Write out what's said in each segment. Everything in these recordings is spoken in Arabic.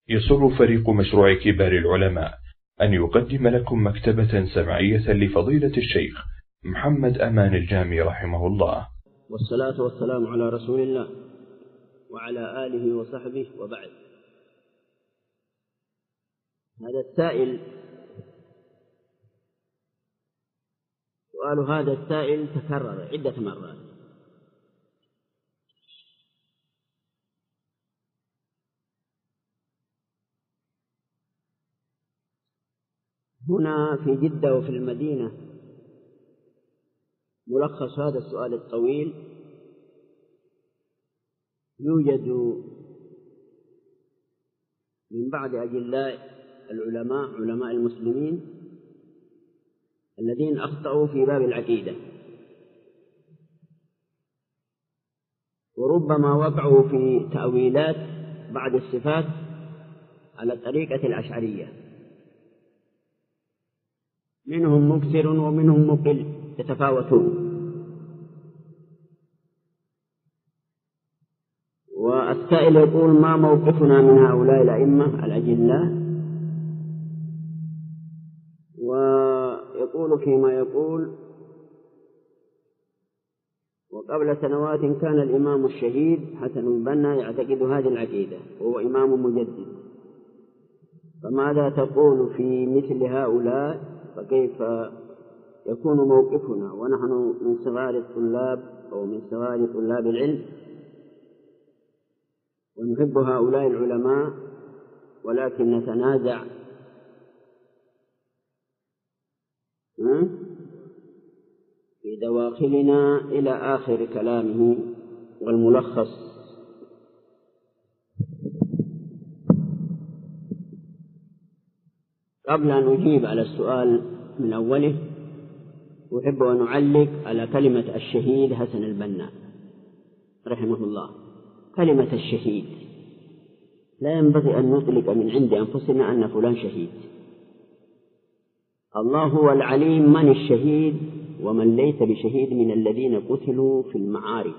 يسر فريق مشروع كبار العلماء أن يقدم لكم مكتبة سمعية لفضيلة الشيخ محمد أمان الجامي رحمه الله. والصلاة والسلام على رسول الله وعلى آله وصحبه وبعد. هذا السائل سؤال هذا السائل تكرر عدة مرات. هنا في جدة وفي المدينة ملخص هذا السؤال الطويل يوجد من بعض أجلاء العلماء علماء المسلمين الذين أخطأوا في باب العقيدة، وربما وقعوا في تأويلات بعض الصفات على طريقة الأشعرية، منهم مكثر ومنهم مقل يتفاوتون. والسائل يقول: ما موقفنا من هؤلاء الأئمة الأجلاء؟ ويقول فيما يقول: وقبل سنوات كان الإمام الشهيد حسن البنا يعتقد هذه العقيدة وهو إمام مجدد، فماذا تقول في مثل هؤلاء؟ فكيف يكون موقفنا ونحن من صغار الطلاب أو من صغار طلاب العلم ونحب هؤلاء العلماء ولكن نتنازع في دواخلنا إلى آخر كلامه والملخص. قبل أن أجيب على السؤال من أوله أحب أن أعلق على كلمة الشهيد حسن البنا رحمه الله. كلمة الشهيد لا ينبغي أن نطلق من عند أنفسنا أن فلان شهيد. الله هو العليم من الشهيد ومن ليس بشهيد من الذين قتلوا في المعارك،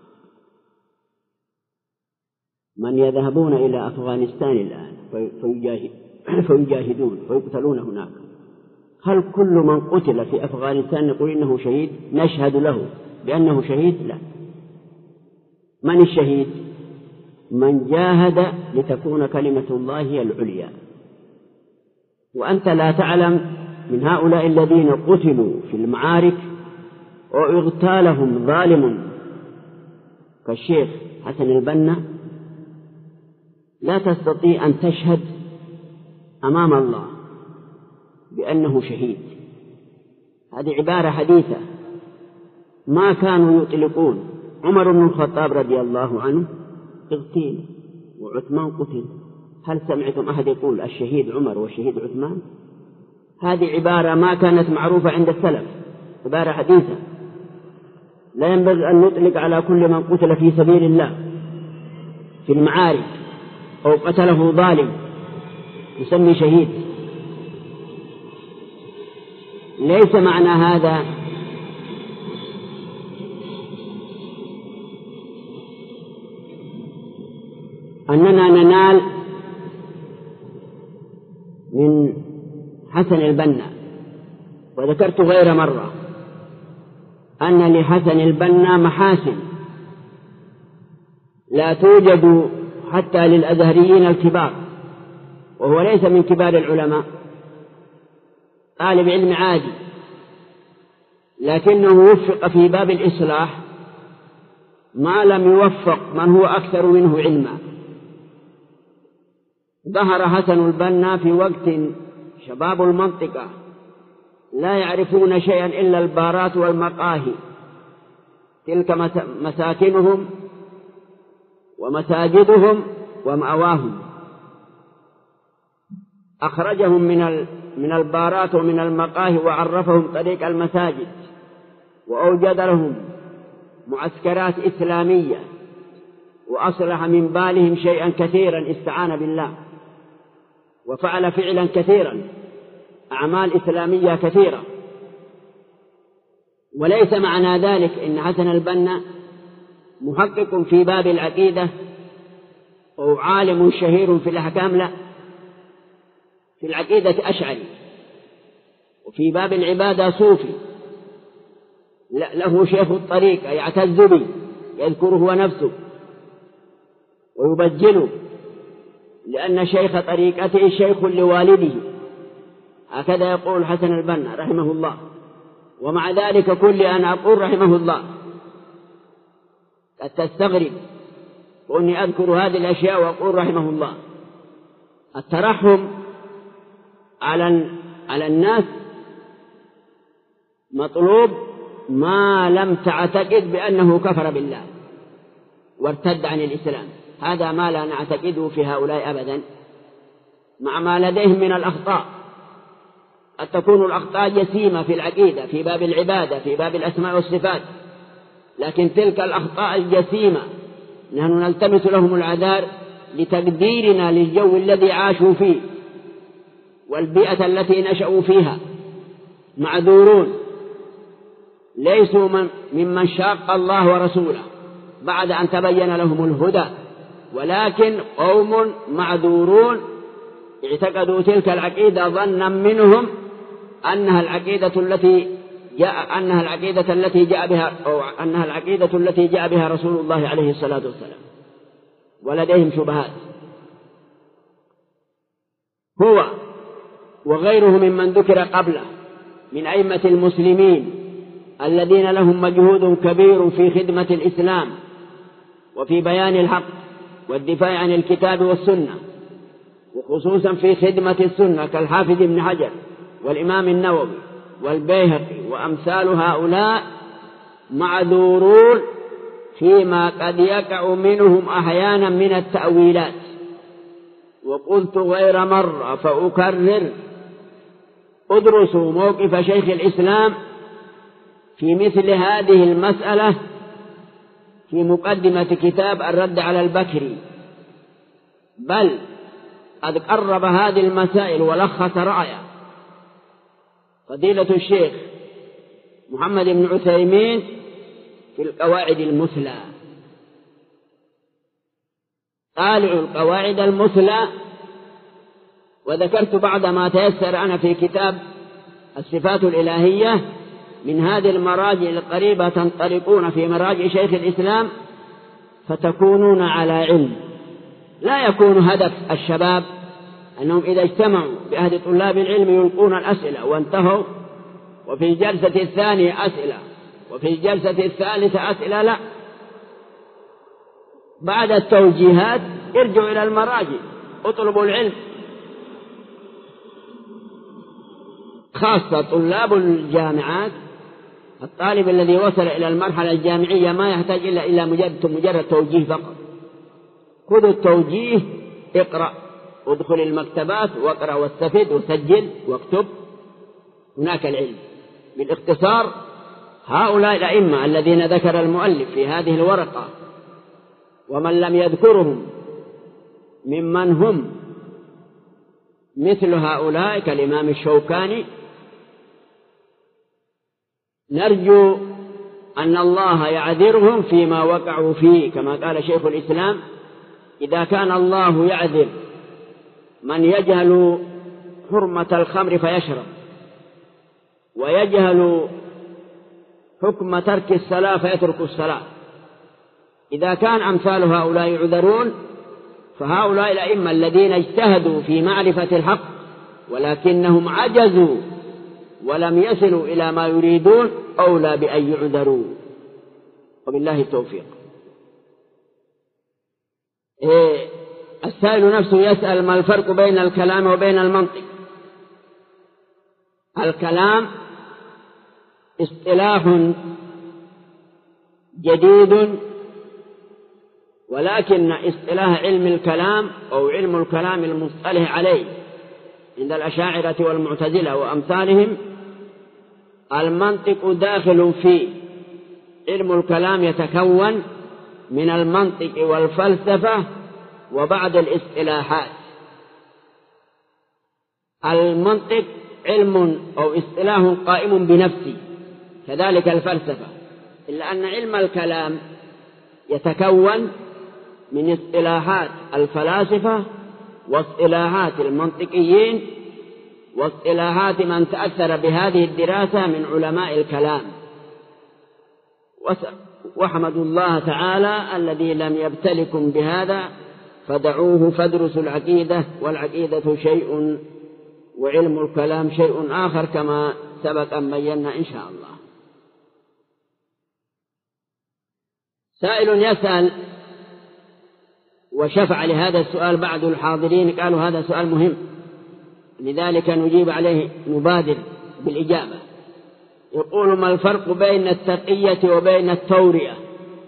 من يذهبون إلى أفغانستان الآن فيجاهدون ويقتلون هناك. هل كل من قتل في أفغانستان نقول إنه شهيد؟ نشهد له بأنه شهيد؟ لا. من الشهيد؟ من جاهد لتكون كلمة الله هي العليا. وأنت لا تعلم من هؤلاء الذين قتلوا في المعارك واغتالهم ظالم كالشيخ حسن البنا، لا تستطيع أن تشهد أمام الله بأنه شهيد. هذه عبارة حديثة ما كانوا يطلقون. عمر بن الخطاب رضي الله عنه اغتيل وعثمان قتل، هل سمعتم أحد يقول الشهيد عمر والشهيد عثمان؟ هذه عبارة ما كانت معروفة عند السلف، عبارة حديثة. لا ينبغي أن نطلق على كل من قتل في سبيل الله في المعارك أو قتله ظالم يسمي شهيد. ليس معنى هذا أننا ننال من حسن البنا. وذكرت غير مرة أن لحسن البنا محاسن لا توجد حتى للأزهريين الكبار، وهو ليس من كبار العلماء، طالب علم عادي، لكنه وفق في باب الإصلاح ما لم يوفق من هو أكثر منه علما. ظهر حسن البنا في وقت شباب المنطقة لا يعرفون شيئا إلا البارات والمقاهي، تلك مساكنهم ومساجدهم ومأواهم. أخرجهم من البارات ومن المقاهي وعرفهم طريق المساجد، وأوجد لهم معسكرات إسلامية، وأصلح من بالهم شيئا كثيرا، استعان بالله وفعل فعلا كثيرا، أعمال إسلامية كثيرة. وليس معنى ذلك إن حسن البنا محقق في باب العقيدة أو عالم شهير في الأحكام، لا، في العقيدة أشعري، وفي باب العبادة صوفي، له شيخ الطريقة يعتز به يذكره هو نفسه ويبجله، لأن شيخ طريقته شيخ لوالده، هكذا يقول حسن البنا رحمه الله. ومع ذلك كل أن أقول رحمه الله قد تستغرب وأني أذكر هذه الأشياء وأقول رحمه الله. الترحم على الناس مطلوب ما لم تعتقد بأنه كفر بالله وارتد عن الإسلام، هذا ما لا نعتقده في هؤلاء أبدا، مع ما لديهم من الأخطاء. قد تكون الأخطاء جسيمة في العقيدة، في باب العبادة، في باب الأسماء والصفات، لكن تلك الأخطاء الجسيمة نحن نلتمس لهم العذار لتقديرنا للجو الذي عاشوا فيه والبيئة التي نشأوا فيها، معذورون، ليسوا ممن شاق الله ورسوله بعد أن تبين لهم الهدى، ولكن قوم معذورون اعتقدوا تلك العقيدة ظنا منهم أنها العقيدة التي جاء بها رسول الله عليه الصلاة والسلام، ولديهم شبهات. هو وغيره ممن ذكر قبله من أئمة المسلمين الذين لهم مجهود كبير في خدمة الإسلام وفي بيان الحق والدفاع عن الكتاب والسنة، وخصوصا في خدمة السنة كالحافظ ابن حجر والإمام النووي والبيهقي وأمثال هؤلاء، معذورون فيما قد يقع منهم أحيانا من التأويلات. وقلت غير مرة فأكرر: ادرسوا موقف شيخ الإسلام في مثل هذه المسألة في مقدمة كتاب الرد على البكري، بل قد قرب هذه المسائل ولخص رأيه فضيلة الشيخ محمد بن عثيمين في القواعد المثلى. طالعوا القواعد المثلى، وذكرت بعض ما تيسر أنا في كتاب الصفات الإلهية من هذه المراجع القريبة، تنطلقون في مراجع شيخ الإسلام فتكونون على علم. لا يكون هدف الشباب أنهم إذا اجتمعوا بأهل طلاب العلم يلقون الأسئلة وانتهوا، وفي الجلسة الثانية أسئلة، وفي الجلسة الثالثة أسئلة، لا، بعد التوجيهات ارجعوا إلى المراجع، اطلبوا العلم. خاصة طلاب الجامعات، الطالب الذي وصل إلى المرحلة الجامعية ما يحتاج إلا مجرد توجيه فقط. خذ التوجيه، اقرأ، ادخل المكتبات واقرأ واستفد وسجل واكتب، هناك العلم. بالاختصار، هؤلاء الأئمة الذين ذكر المؤلف في هذه الورقة ومن لم يذكرهم ممن هم مثل هؤلاء كالإمام الشوكاني، نرجو أن الله يعذرهم فيما وقعوا فيه، كما قال شيخ الإسلام: إذا كان الله يعذر من يجهل حرمة الخمر فيشرب ويجهل حكم ترك الصلاة فيترك الصلاة، إذا كان أمثال هؤلاء يعذرون، فهؤلاء الأئمة الذين اجتهدوا في معرفة الحق ولكنهم عجزوا ولم يصلوا إلى ما يريدون أولى بأن يعذروا، وبالله التوفيق. السائل نفسه يسأل: ما الفرق بين الكلام وبين المنطق؟ الكلام اصطلاح جديد، ولكن اصطلاح علم الكلام أو علم الكلام المصطلح عليه عند الأشاعرة والمعتزلة وأمثالهم، المنطق داخل فيه. علم الكلام يتكون من المنطق والفلسفة وبعض الاصطلاحات. المنطق علم أو اصطلاح قائم بنفسه، كذلك الفلسفة، إلا أن علم الكلام يتكون من اصطلاحات الفلاسفة واصطلاحات المنطقيين واصطلاحات من تأثر بهذه الدراسة من علماء الكلام. واحمدوا الله تعالى الذي لم يبتلكم بهذا، فدعوه فادرسوا العقيدة، والعقيدة شيء وعلم الكلام شيء آخر كما سبق أن بينا إن شاء الله. سائل يسأل وشفع لهذا السؤال بعض الحاضرين، قالوا هذا سؤال مهم لذلك نجيب عليه، نبادر بالإجابة. يقول: ما الفرق بين التقية وبين التورية؟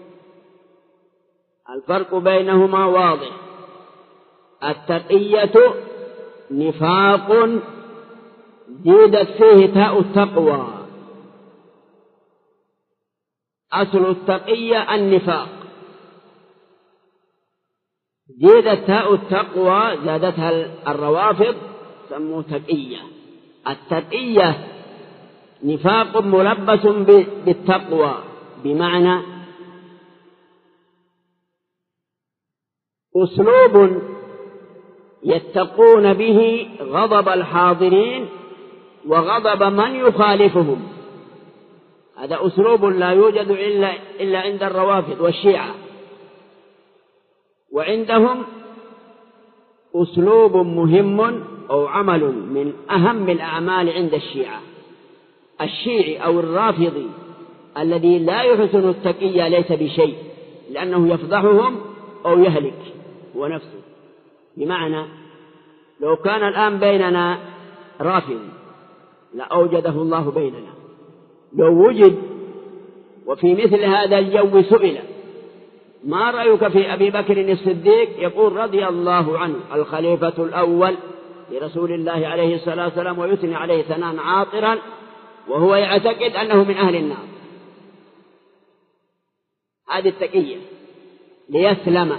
الفرق بينهما واضح. التقية نفاق زيدت فيه تاء التقوى، أصل التقية النفاق، زيدت تاء التقوى زادتها الروافض سموا تقية. التقية نفاق ملبس بالتقوى، بمعنى أسلوب يتقون به غضب الحاضرين وغضب من يخالفهم. هذا أسلوب لا يوجد إلا عند الروافض والشيعة، وعندهم أسلوب مهم أو عمل من أهم الأعمال عند الشيعة. الشيعي أو الرافضي الذي لا يحسن التقية ليس بشيء، لأنه يفضحهم أو يهلك هو نفسه. بمعنى لو كان الآن بيننا رافض لأوجده الله بيننا، لو وجد وفي مثل هذا الجو سئل: ما رأيك في أبي بكر الصديق؟ يقول: رضي الله عنه، الخليفة الأول لرسول الله عليه الصلاة والسلام، ويثني عليه ثناء عاطرا وهو يعتقد أنه من أهل النار. هذه التقية ليسلم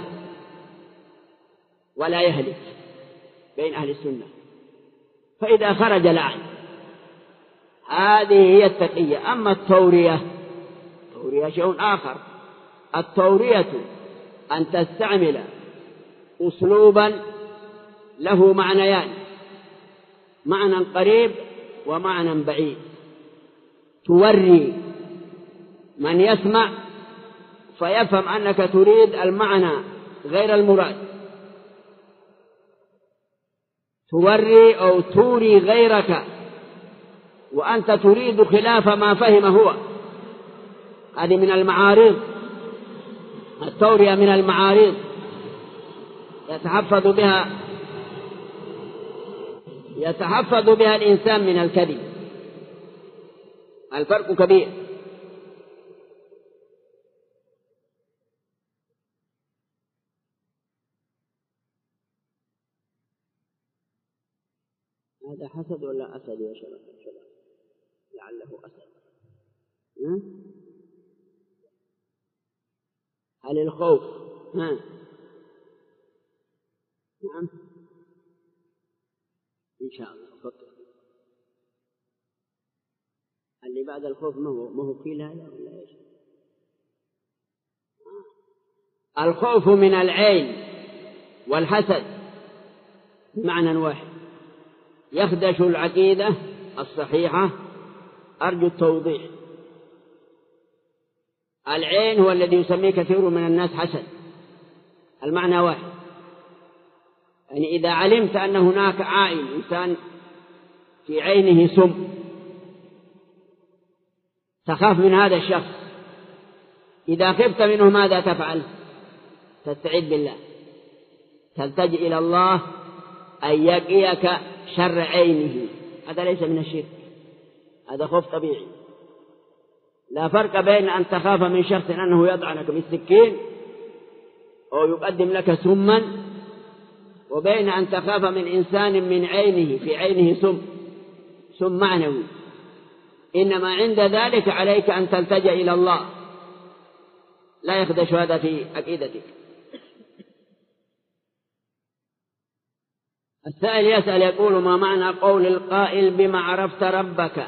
ولا يهلك بين أهل السنة، فإذا خرج لعن. هذه هي التقية. أما التورية شيء آخر. التورية أن تستعمل أسلوبا له معنيان: معنى قريب ومعنى بعيد، توري من يسمع فيفهم أنك تريد المعنى غير المراد، توري أو توري غيرك وأنت تريد خلاف ما فهم هو. هذه من المعارض، التورية من المعارض يتحفظ بها الإنسان من الكذب. الفرق كبير. هذا حسد ولا أسد يا شباب؟ لعله أسد. هل الخوف؟ نعم. إن شاء الله. فكر. اللي بعد الخوف ما هو فيل هذا ولا إيش؟ الخوف من العين والحسد بمعنى واحد، يخدش العقيدة الصحيحة. أرجو التوضيح. العين هو الذي يسميه كثير من الناس حسد، المعنى واحد. يعني إذا علمت أن هناك عائن إنسان في عينه سم، تخاف من هذا الشخص. إذا خفت منه ماذا تفعل؟ تستعيذ بالله، تلتجئ إلى الله أن يقيك شر عينه. هذا ليس من الشرك، هذا خوف طبيعي. لا فرق بين أن تخاف من شخص أنه يطعنك بالسكين أو يقدم لك سما، وبين أن تخاف من إنسان من عينه في عينه سم معنوي. إنما عند ذلك عليك أن تلتجأ إلى الله، لا يخدش هذا في عقيدتك. السائل يسأل يقول: ما معنى قول القائل بما عرفت ربك؟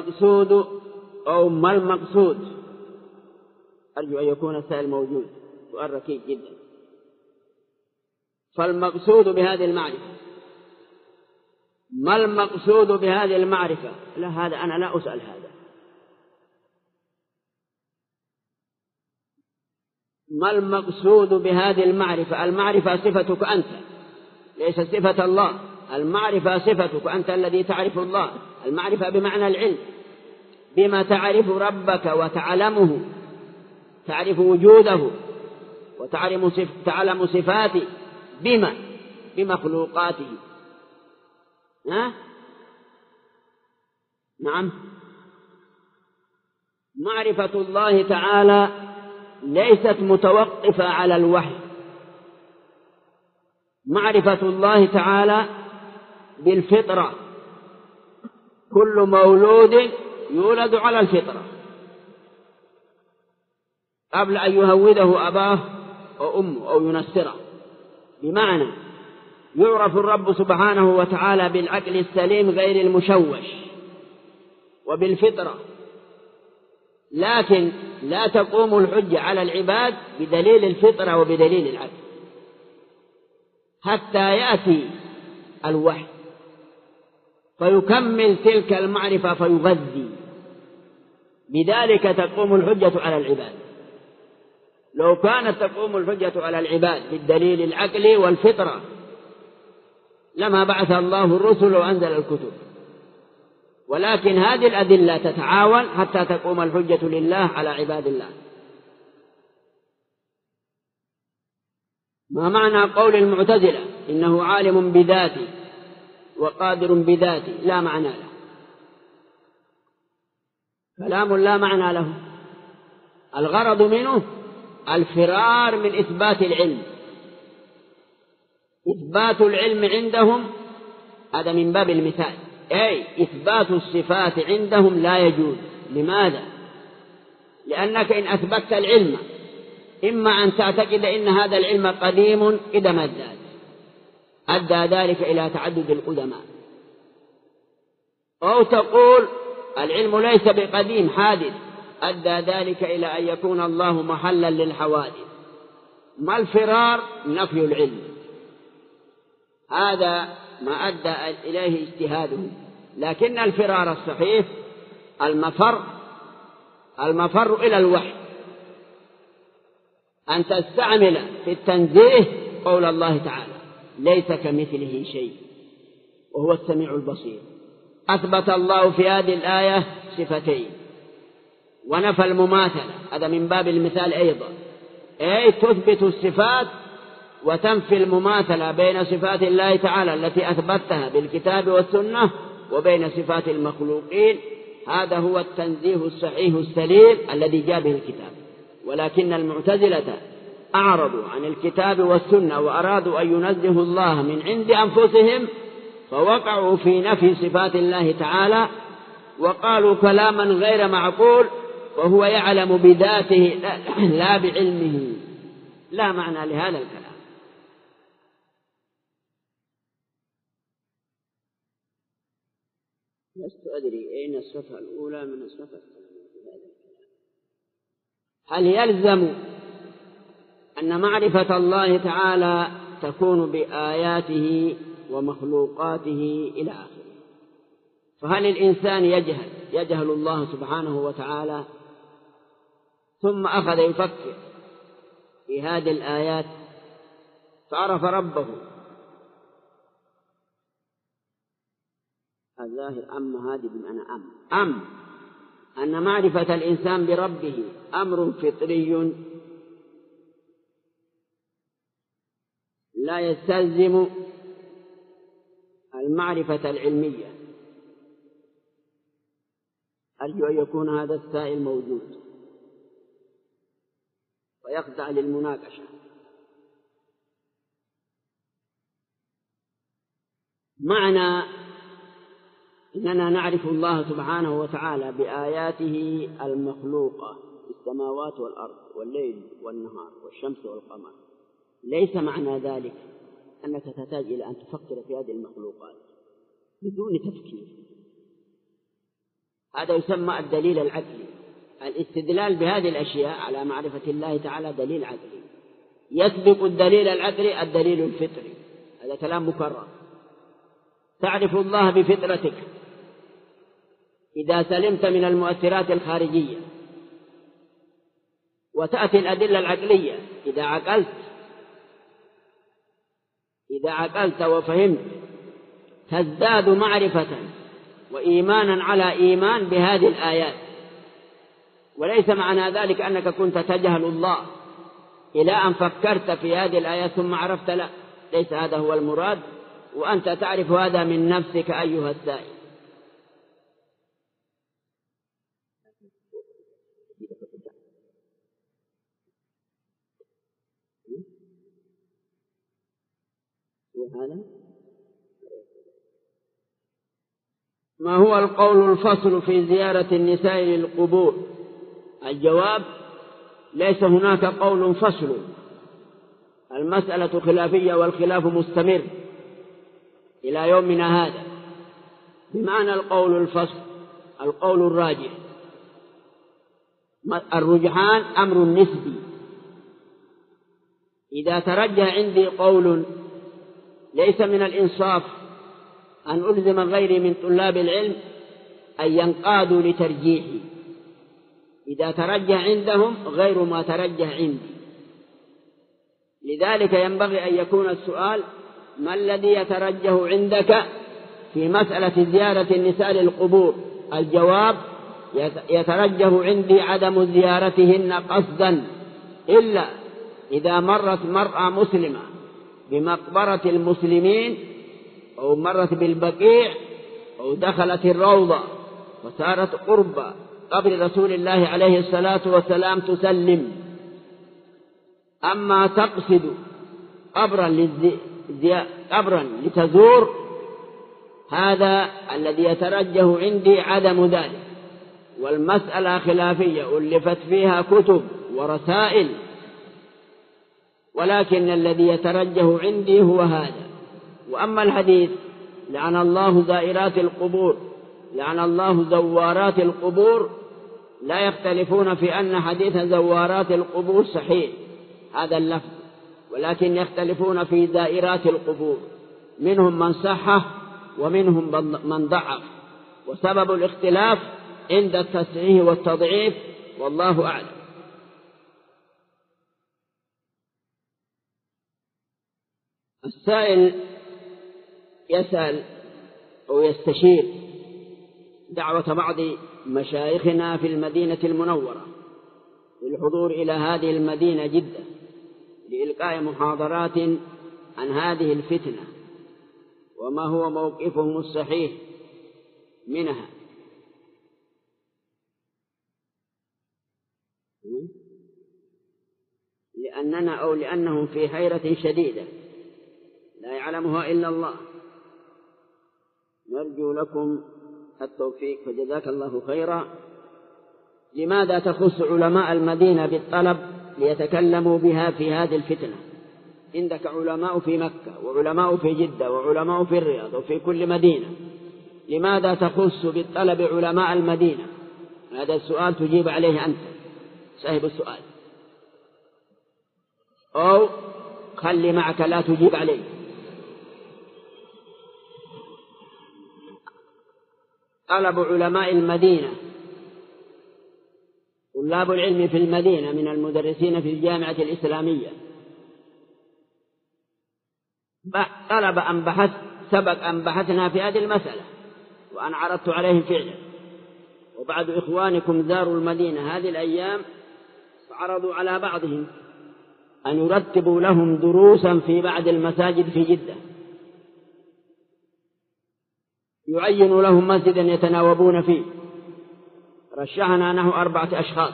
فالمقصود أو ما المقصود؟ أرجو أن يكون السائل موجود. سؤال ركيك جدا. فالمقصود بهذه المعرفة، ما المقصود بهذه المعرفة؟ لا، هذا أنا لا أسأل هذا. ما المقصود بهذه المعرفة؟ المعرفة صفتك أنت، ليس صفة الله. المعرفة صفتك أنت الذي تعرف الله. المعرفة بمعنى العلم، بما تعرف ربك وتعلمه، تعرف وجوده وتعلم صفاته، بما بمخلوقاته. نعم. معرفة الله تعالى ليست متوقفة على الوحي. معرفة الله تعالى بالفطرة، كل مولود يولد على الفطرة قبل أن يهوده أباه أو أمه أو ينصره. بمعنى يعرف الرب سبحانه وتعالى بالعقل السليم غير المشوش وبالفطرة، لكن لا تقوم الحجة على العباد بدليل الفطرة وبدليل العقل حتى يأتي الوحي فيكمل تلك المعرفة فيغذي، بذلك تقوم الحجة على العباد. لو كانت تقوم الحجة على العباد بالدليل العقلي والفطرة لما بعث الله الرسل وأنزل الكتب، ولكن هذه الأدلة تتعاون حتى تقوم الحجة لله على عباد الله. ما معنى قول المعتزلة إنه عالم بذاته وقادر بذاته؟ لا معنى له، كلام لا معنى له. الغرض منه الفرار من إثبات العلم. إثبات العلم عندهم هذا من باب المثال، أي إثبات الصفات عندهم لا يجوز. لماذا؟ لأنك إن أثبتت العلم إما أن تعتقد إن هذا العلم قديم إذا ما أدى ذلك إلى تعدد القدماء، أو تقول العلم ليس بقديم حادث أدى ذلك إلى أن يكون الله محلا للحوادث. ما الفرار؟ نفي العلم. هذا ما أدى إليه اجتهادهم، لكن الفرار الصحيح المفر إلى الوحي، أن تستعمل في التنزيه قول الله تعالى ليس كمثله شيء وهو السميع البصير. أثبت الله في هذه الآية صفتين ونفى المماثلة، هذا من باب المثال أيضا، أي تثبت الصفات وتنفي المماثلة بين صفات الله تعالى التي أثبتها بالكتاب والسنة وبين صفات المخلوقين. هذا هو التنزيه الصحيح السليم الذي جاء به الكتاب. ولكن المعتزلة أعرضوا عن الكتاب والسنة وأرادوا أن ينزهوا الله من عند أنفسهم، فوقعوا في نفي صفات الله تعالى وقالوا كلاما غير معقول، وهو يعلم بذاته لا بعلمه. لا معنى لهذا الكلام. لست أدري أين الصفحة الأولى من الصفحة الثانية في هذا الكلام. هل يلزم أن معرفة الله تعالى تكون بآياته ومخلوقاته إلى آخره؟ فهل الإنسان يجهل الله سبحانه وتعالى ثم أخذ يفكر في هذه الآيات فعرف ربه؟ الظاهر هذه بمعنى أن معرفة الإنسان بربه أمر فطري لا يستلزم المعرفة العلمية. أرجو أن يكون هذا السائل موجود ويخضع للمناقشة. معنى إننا نعرف الله سبحانه وتعالى بآياته المخلوقة في السماوات والأرض والليل والنهار والشمس والقمر، ليس معنى ذلك أنك تحتاج إلى أن تفكر في هذه المخلوقات بدون تفكير. هذا يسمى الدليل العقلي. الاستدلال بهذه الأشياء على معرفة الله تعالى دليل عقلي. يسبق الدليل العقلي الدليل الفطري. هذا كلام مكرر. تعرف الله بفطرتك إذا سلمت من المؤثرات الخارجية، وتأتي الأدلة العقلية إذا عقلت وفهمت تزداد معرفة وإيمانا على إيمان بهذه الآيات. وليس معنى ذلك أنك كنت تجهل الله إلى أن فكرت في هذه الآيات ثم عرفت، لا، ليس هذا هو المراد، وأنت تعرف هذا من نفسك أيها السائل. ما هو القول الفصل في زيارة النساء للقبور؟ الجواب: ليس هناك قول فصل، المسألة خلافية والخلاف مستمر إلى يومنا هذا. بمعنى القول الفصل القول الراجح، الرجحان أمر نسبي. إذا ترجح عندي قول ليس من الإنصاف أن ألزم غيري من طلاب العلم أن ينقادوا لترجيحي، إذا ترجح عندهم غير ما ترجح عندي. لذلك ينبغي أن يكون السؤال: ما الذي يترجح عندك في مسألة زيارة النساء للقبور؟ الجواب: يترجح عندي عدم زيارتهن قصدا، إلا إذا مرت مرأة مسلمة بمقبرة المسلمين أو مرت بالبقيع أو دخلت الروضة وصارت قرب قبر رسول الله عليه الصلاة والسلام تسلم. أما تقصد قبرا لتزور، هذا الذي يترجح عندي عدم ذلك. والمسألة خلافية ألفت فيها كتب ورسائل، ولكن الذي يترجح عندي هو هذا. وأما الحديث: لعن الله زائرات القبور، لعن الله زوارات القبور، لا يختلفون في أن حديث زوارات القبور صحيح هذا اللفظ، ولكن يختلفون في زائرات القبور، منهم من صحح ومنهم من ضعف، وسبب الاختلاف عند التصحيح والتضعيف، والله أعلم. السائل يسأل أو يستشير دعوة بعض مشايخنا في المدينة المنورة للحضور إلى هذه المدينة جدة لإلقاء محاضرات عن هذه الفتنة، وما هو موقفهم الصحيح منها. لأننا أو لأنهم في حيرة شديدة لا يعلمها إلا الله. نرجو لكم التوفيق، فجزاك الله خيرا. لماذا تخص علماء المدينة بالطلب ليتكلموا بها في هذه الفتنة؟ عندك علماء في مكة وعلماء في جدة وعلماء في الرياض وفي كل مدينة، لماذا تخص بالطلب علماء المدينة؟ هذا السؤال تجيب عليه أنت صاحب السؤال، أو خلي معك لا تجيب عليه. طلب علماء المدينة، طلاب العلم في المدينة من المدرسين في الجامعة الإسلامية، طلب أن بحث، سبق أن بحثنا في هذه المسألة وأنا عرضت عليهم فعلا، وبعض إخوانكم زاروا المدينة هذه الأيام فعرضوا على بعضهم أن يرتبوا لهم دروسا في بعض المساجد في جدة، يعين لهم مسجدا يتناوبون فيه. رشحنا نحو 4 أشخاص،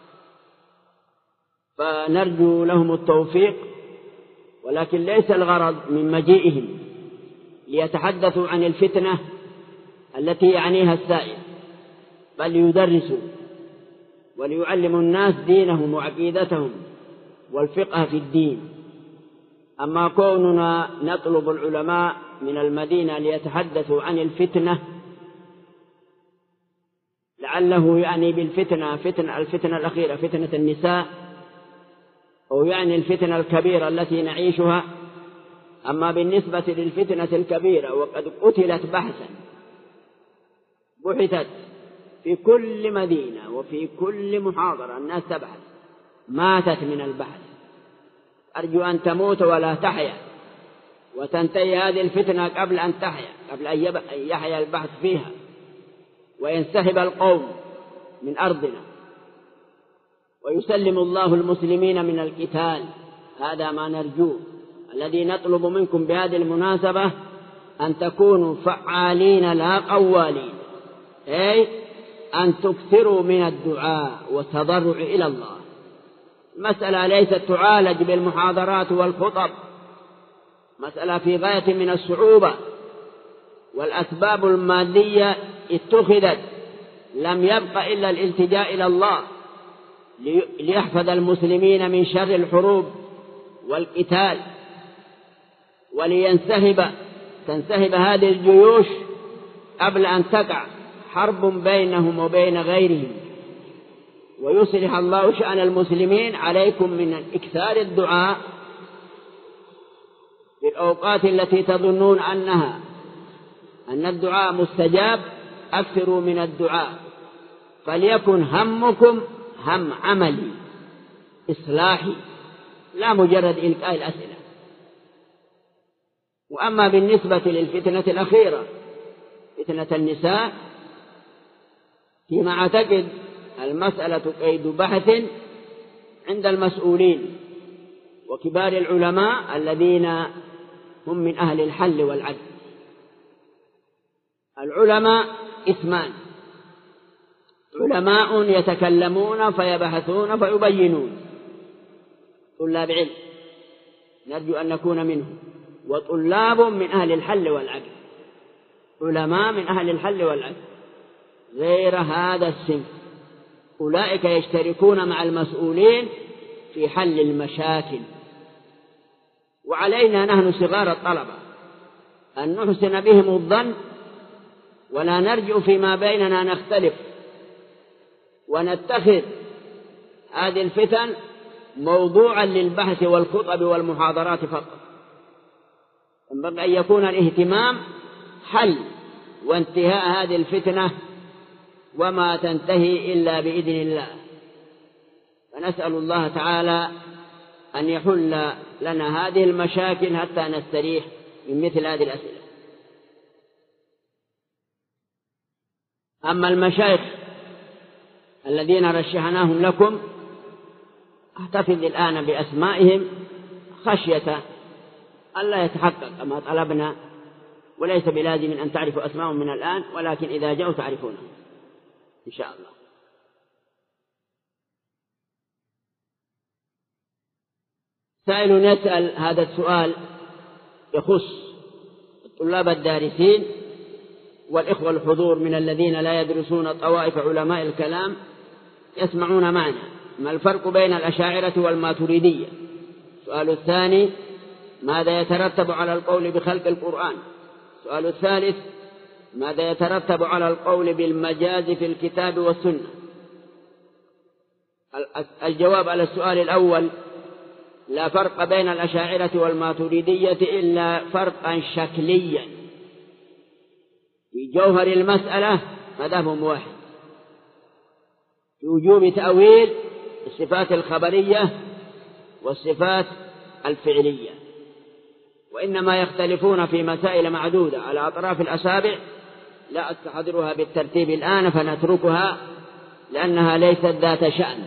فنرجو لهم التوفيق، ولكن ليس الغرض من مجيئهم ليتحدثوا عن الفتنة التي يعنيها السائل، بل يدرسوا وليعلموا الناس دينهم وعقيدتهم والفقه في الدين. أما كوننا نطلب العلماء من المدينة ليتحدثوا عن الفتنة لعله يعني بالفتنة الفتنة الأخيرة فتنة النساء، أو يعني الفتنة الكبيرة التي نعيشها. أما بالنسبة للفتنة الكبيرة وقد قتلت بحثا، بحثت في كل مدينة وفي كل محاضرة الناس تبحث، ماتت من البحث، أرجو أن تموت ولا تحيا وتنتهي هذه الفتنة قبل أن تحيا، قبل أن يحيا البحث فيها وينسحب القوم من أرضنا ويسلم الله المسلمين من القتال. هذا ما نرجوه. الذي نطلب منكم بهذه المناسبة أن تكونوا فعالين لا قوالين، أي أن تكثروا من الدعاء والتضرع إلى الله. المسألة ليست تعالج بالمحاضرات والخطب، مسألة في غاية من الصعوبة، والأسباب المادية اتخذت، لم يبق إلا الالتجاء إلى الله ليحفظ المسلمين من شر الحروب والقتال، تنسحب هذه الجيوش قبل أن تقع حرب بينهم وبين غيرهم، ويصلح الله شأن المسلمين. عليكم من إكثار الدعاء في الأوقات التي تظنون أن الدعاء مستجاب، أكثروا من الدعاء، فليكن همكم هم عملي إصلاحي لا مجرد إلقاء الأسئلة. وأما بالنسبة للفتنة الأخيرة، فتنة النساء، فيما أعتقد المسألة قيد بحث عند المسؤولين وكبار العلماء الذين هم من أهل الحل والعدل. العلماء اسمان: علماء يتكلمون فيبحثون فيبينون، طلاب علم نرجو أن نكون منهم، وطلاب من أهل الحل والعدل، علماء من أهل الحل والعدل. غير هذا الصنف أولئك يشتركون مع المسؤولين في حل المشاكل. وعلينا نحن صغار الطلبة أن نحسن بهم الظن ولا نرجع فيما بيننا نختلف، ونتخذ هذه الفتن موضوعا للبحث والخطب والمحاضرات فقط. ينبغي أن يكون الاهتمام حل وانتهاء هذه الفتنة، وما تنتهي إلا بإذن الله. فنسأل الله تعالى أن يحل لنا هذه المشاكل حتى نستريح من مثل هذه الأسئلة. أما المشايخ الذين رشحناهم لكم، احتفظ الآن بأسمائهم خشية ألا يتحقق كما طلبنا، وليس بلازم أن تعرفوا أسمائهم من الآن، ولكن إذا جاءوا تعرفونهم إن شاء الله. سائل يسأل هذا السؤال يخص الطلاب الدارسين والإخوة الحضور من الذين لا يدرسون طوائف علماء الكلام يسمعون معنا: ما الفرق بين الأشاعرة والماتريدية؟ السؤال الثاني: ماذا يترتب على القول بخلق القرآن؟ السؤال الثالث: ماذا يترتب على القول بالمجاز في الكتاب والسنة؟ الجواب على السؤال الأول: لا فرق بين الأشاعرة والماتريدية إلا فرقا شكليا، في جوهر المسألة مذهبهم واحد في وجوب تأويل الصفات الخبرية والصفات الفعلية، وإنما يختلفون في مسائل معدودة على أطراف الأصابع، لا أستحضرها بالترتيب الآن فنتركها لأنها ليست ذات شأن.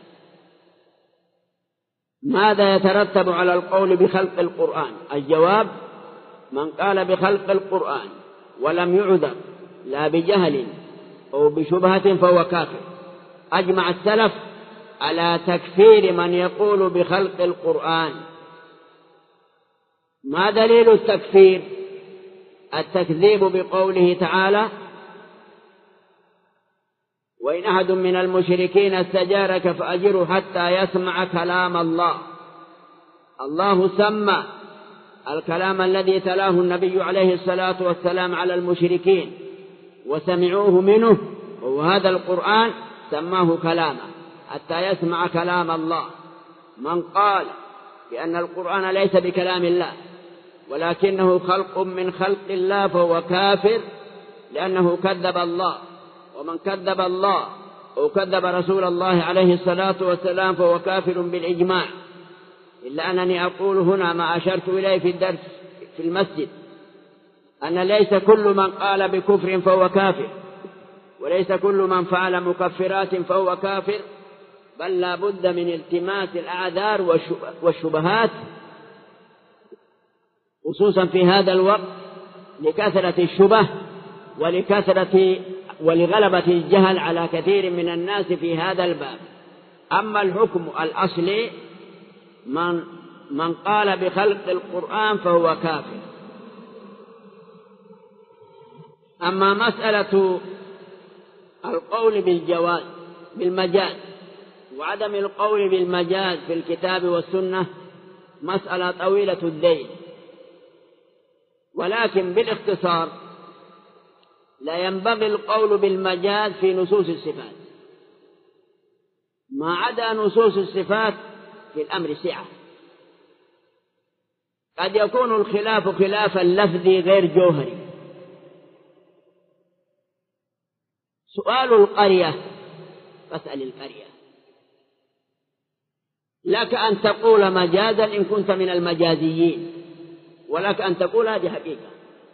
ماذا يترتب على القول بخلق القرآن؟ الجواب: من قال بخلق القرآن ولم يعذر لا بجهل أو بشبهة فهو كافر. أجمع السلف على تكفير من يقول بخلق القرآن. ما دليل التكفير؟ التكذيب بقوله تعالى: وإن أحد من المشركين استجارك فأجره حتى يسمع كلام الله. الله سمى الكلام الذي تلاه النبي عليه الصلاة والسلام على المشركين وسمعوه منه، وهذا القرآن سماه كلاما حتى يسمع كلام الله. من قال بأن القرآن ليس بكلام الله ولكنه خلق من خلق الله فهو كافر لأنه كذب الله، ومن كذب الله أو كذب رسول الله عليه الصلاة والسلام فهو كافر بالإجماع. إلا أنني أقول هنا ما أشرت إليه في الدرس في المسجد، أن ليس كل من قال بكفر فهو كافر، وليس كل من فعل مكفرات فهو كافر، بل لا بد من التماس الأعذار والشبهات، خصوصا في هذا الوقت لكثرة الشبه ولغلبة الجهل على كثير من الناس في هذا الباب. أما الحكم الأصلي من قال بخلق القرآن فهو كافر. أما مسألة القول بالمجاز وعدم القول بالمجاز في الكتاب والسنة مسألة طويلة الذيل، ولكن بالاختصار لا ينبغي القول بالمجاز في نصوص الصفات، ما عدا نصوص الصفات في الأمر سعة. قد يكون الخلاف خلافا لفظي غير جوهري. سؤال القرية، فاسأل القرية، لك أن تقول مجازا إن كنت من المجازيين، ولك أن تقول هذه حقيقة،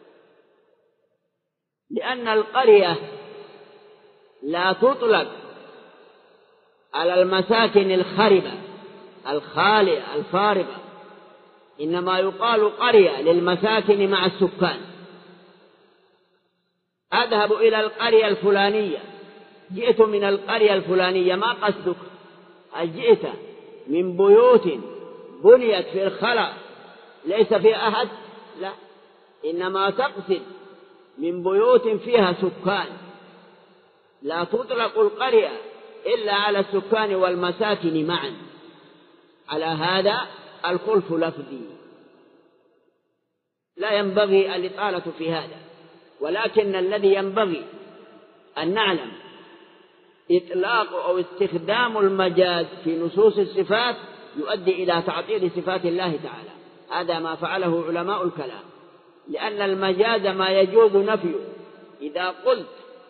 لأن القرية لا تطلق على المساكن الخربة الخالية الفارغة، إنما يقال قرية للمساكن مع السكان. أذهب إلى القرية الفلانية، جئت من القرية الفلانية، ما قصدك؟ هل جئت من بيوت بنيت في الخلا ليس فيها أحد؟ لا، إنما تقصد من بيوت فيها سكان. لا تطلق القرية إلا على السكان والمساكن معا. على هذا الخلف لفظي، لا ينبغي الإطالة في هذا، ولكن الذي ينبغي أن نعلم إطلاق أو استخدام المجاز في نصوص الصفات يؤدي إلى تعطيل صفات الله تعالى. هذا ما فعله علماء الكلام، لأن المجاز ما يجوز نفيه. إذا قلت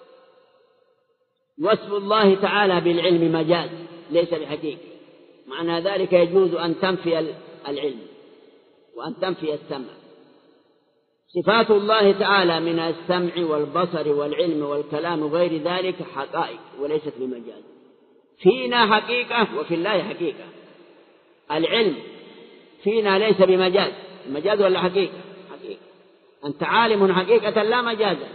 وصف الله تعالى بالعلم مجاز ليس بحقيقي، معنى ذلك يجوز أن تنفي العلم وأن تنفي السمع. صفات الله تعالى من السمع والبصر والعلم والكلام وغير ذلك حقائق وليست بمجاز. فينا حقيقة وفي الله حقيقة. العلم فينا ليس بمجاز، مجاز ولا حقيقة؟ حقيقة. أنت عالم حقيقة لا مجازا،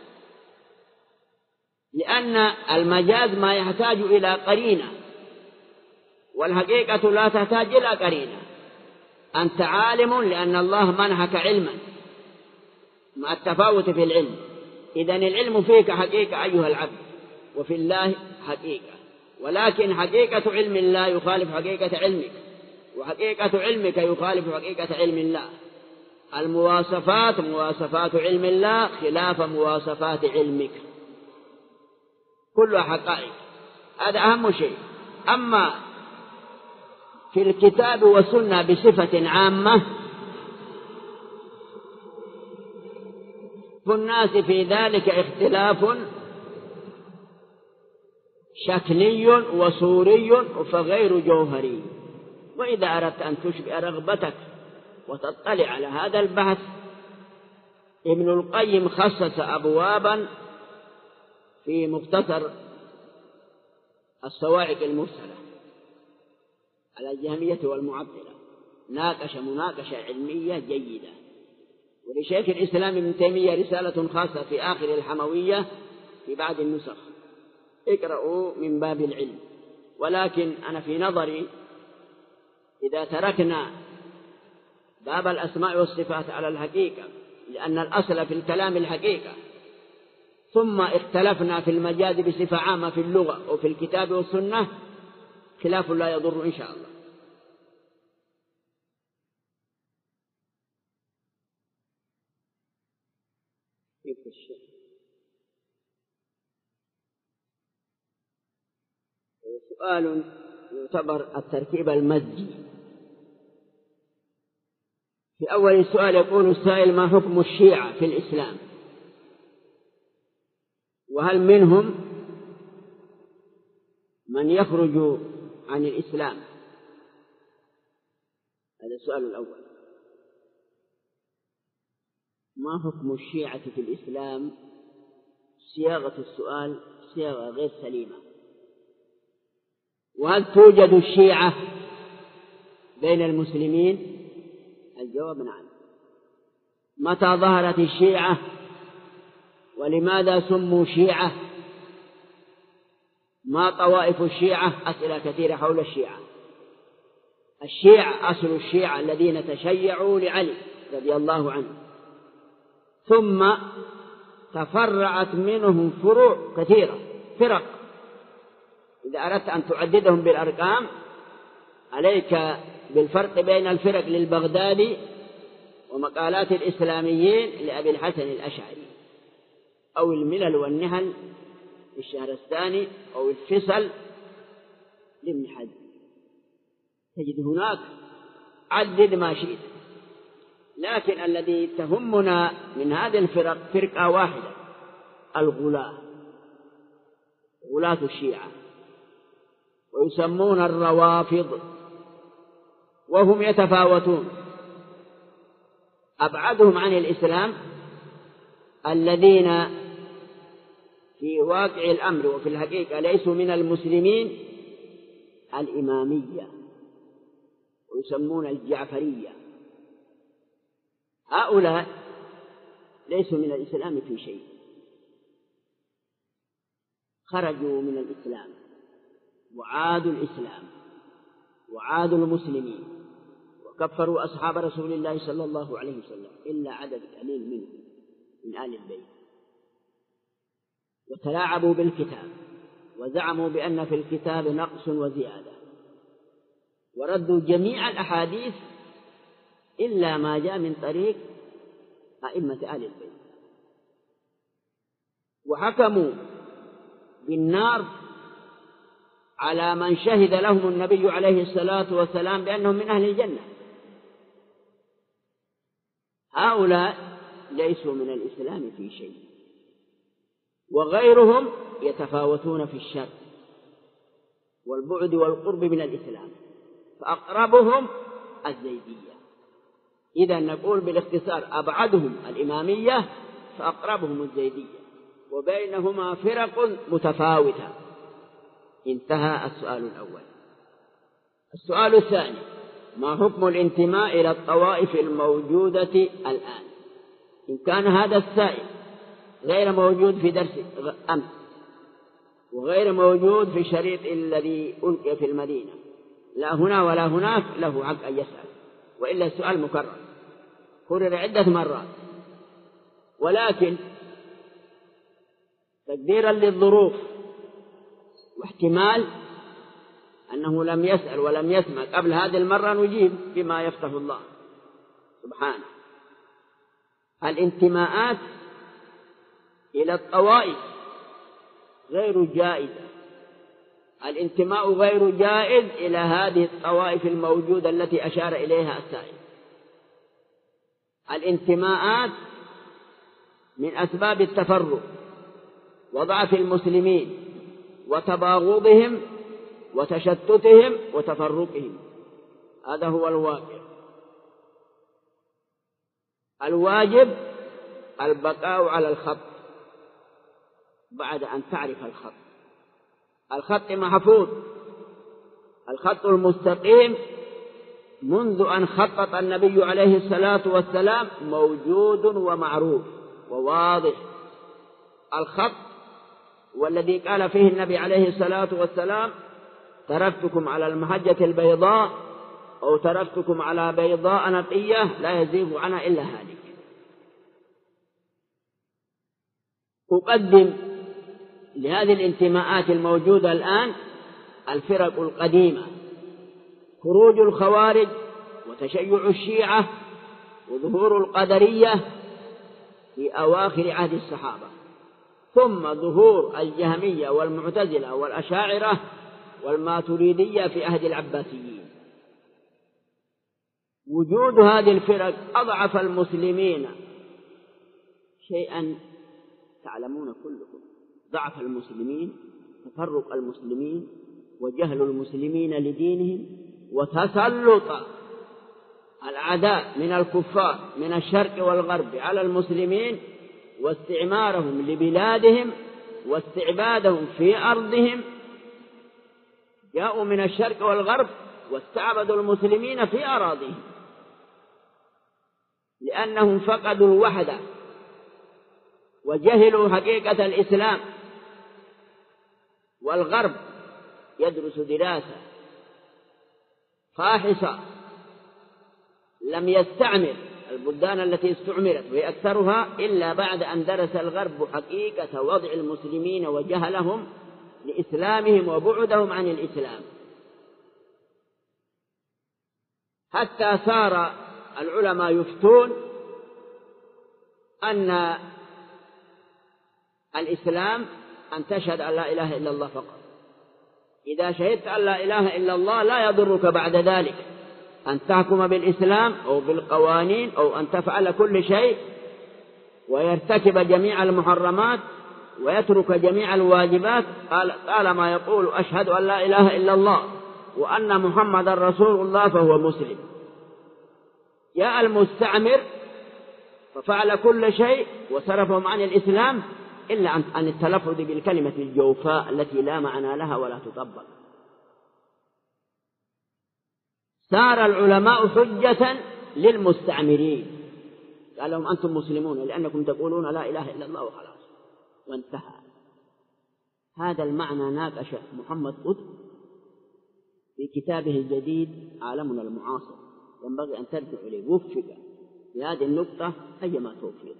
لأن المجاز ما يحتاج إلى قرينة، والحقيقة لا تحتاج إلى قرينة. أنت عالم لأن الله منحك علما مع التفاوت في العلم. إذن العلم فيك حقيقة أيها العبد، وفي الله حقيقة، ولكن حقيقة علم الله يخالف حقيقة علمك، وحقيقة علمك يخالف حقيقة علم الله. المواصفات مواصفات علم الله خلاف مواصفات علمك، كلها حقائق. هذا أهم شيء. أما في الكتاب والسنة بصفة عامة فالناس في ذلك اختلاف شكلي وصوري فغير جوهري. وإذا أردت أن تشبع رغبتك وتطلع على هذا البحث، ابن القيم خصص أبوابا في مختصر الصواعق المرسلة على الجهمية والمعطلة، ناقش مناقشة علمية جيدة. ولشيخ الإسلام ابن تيمية رسالة خاصة في آخر الحموية في بعض النسخ، اقرأوا من باب العلم. ولكن أنا في نظري إذا تركنا باب الأسماء والصفات على الحقيقة، لأن الأصل في الكلام الحقيقة، ثم اختلفنا في المجاز بصفة عامة في اللغة وفي الكتاب والسنة، خلاف لا يضر إن شاء الله. سؤال يعتبر التركيب المزجي. في أول السؤال يقول السائل: ما حكم الشيعة في الإسلام؟ وهل منهم من يخرج عن الإسلام؟ هذا السؤال الأول. ما حكم الشيعة في الإسلام؟ صياغة السؤال صياغة غير سليمة. وهل توجد الشيعة بين المسلمين؟ الجواب نعم. متى ظهرت الشيعة؟ ولماذا سموا شيعة؟ ما طوائف الشيعة؟ أسئلة كثيرة حول الشيعة. الشيعة أصل الشيعة الذين تشيعوا لعلي رضي الله عنه، ثم تفرعت منهم فروع كثيرة، فرق. إذا أردت أن تعددهم بالأرقام عليك بالفرق بين الفرق للبغدادي ومقالات الإسلاميين لأبي الحسن الأشعري، أو الملل والنهل للشهرستاني، أو الفصل لابن حزم. تجد هناك عدد ما شئت، لكن الذي تهمنا من هذه الفرق فرقة واحدة: الغلاة، غلاة الشيعة، ويسمون الروافض، وهم يتفاوتون. أبعدهم عن الإسلام الذين في واقع الأمر وفي الحقيقة ليسوا من المسلمين الإمامية، ويسمون الجعفرية. هؤلاء ليسوا من الإسلام في شيء، خرجوا من الإسلام وعادوا الإسلام وعادوا المسلمين، وكفروا أصحاب رسول الله صلى الله عليه وسلم إلا عدد قليل منهم من آل البيت، وتلاعبوا بالكتاب وزعموا بأن في الكتاب نقص وزيادة، وردوا جميع الأحاديث إلا ما جاء من طريق أئمة آل البيت، وحكموا بالنار على من شهد لهم النبي عليه الصلاة والسلام بأنهم من أهل الجنة. هؤلاء ليسوا من الإسلام في شيء، وغيرهم يتفاوتون في الشر والبعد والقرب من الإسلام، فأقربهم الزيدية. إذا نقول بالاختصار: أبعدهم الإمامية، فأقربهم الزيدية، وبينهما فرق متفاوتة. انتهى السؤال الأول. السؤال الثاني: ما حكم الانتماء إلى الطوائف الموجودة الآن؟ إن كان هذا السائل غير موجود في درس أمس وغير موجود في الشريط الذي ألقي في المدينة، لا هنا ولا هناك، له حق أن يسأل، وإلا السؤال مكرر كرر عدة مرات. ولكن تقديرا للظروف واحتمال أنه لم يسأل ولم يسمع قبل هذه المرة، نجيب بما يفتح الله سبحانه. الانتماءات إلى الطوائف غير جائزة. الانتماء غير جائز إلى هذه الطوائف الموجودة التي أشار إليها السائل. الانتماءات من أسباب التفرق وضعف المسلمين وتباغضهم وتشتتهم وتفرقهم. هذا هو الواقع. الواجب البقاء على الخط بعد أن تعرف الخط. الخط محفوظ، الخط المستقيم منذ أن خطط النبي عليه الصلاة والسلام موجود ومعروف وواضح. الخط والذي قال فيه النبي عليه الصلاة والسلام: تركتكم على المحجة البيضاء، أو تركتكم على بيضاء نقية لا يزيغ عنها إلا هالك. أقدم لهذه الانتماءات الموجودة الآن الفرق القديمة: خروج الخوارج وتشيع الشيعة وظهور القدرية في أواخر عهد الصحابة، ثم ظهور الجهمية والمعتزلة والأشاعرة والماتريدية في عهد العباسيين. وجود هذه الفرق أضعف المسلمين شيئا تعلمون كلكم، ضعف المسلمين، تفرق المسلمين، وجهل المسلمين لدينهم، وتسلط الأعداء من الكفار من الشرق والغرب على المسلمين، واستعمارهم لبلادهم واستعبادهم في أرضهم. جاءوا من الشرق والغرب واستعبدوا المسلمين في أراضيهم، لأنهم فقدوا الوحدة وجهلوا حقيقة الإسلام. والغرب يدرس دراسة فاحصة، لم يستعمر البلدان التي استعمرت وهي أكثرها إلا بعد أن درس الغرب حقيقة وضع المسلمين وجهلهم لإسلامهم وبعدهم عن الإسلام، حتى صار العلماء يفتون أن الإسلام أن تشهد أن لا إله إلا الله فقط. إذا شهدت أن لا إله إلا الله لا يضرك بعد ذلك أن تحكم بالإسلام أو بالقوانين أو أن تفعل كل شيء ويرتكب جميع المحرمات ويترك جميع الواجبات طالما يقول أشهد أن لا إله إلا الله وأن محمد رسول الله فهو مسلم. جاء المستعمر ففعل كل شيء وصرفهم عن الإسلام إلا عن التلفظ بالكلمة الجوفاء التي لا معنى لها ولا تطبق. صار العلماء حجة للمستعمرين، قال لهم أنتم مسلمون لأنكم تقولون لا إله إلا الله وخلاص وانتهى. هذا المعنى ناقش محمد قطب في كتابه الجديد عالمنا المعاصر، ينبغي أن ترجع إليه. وفق في هذه النقطة أيما توفيق.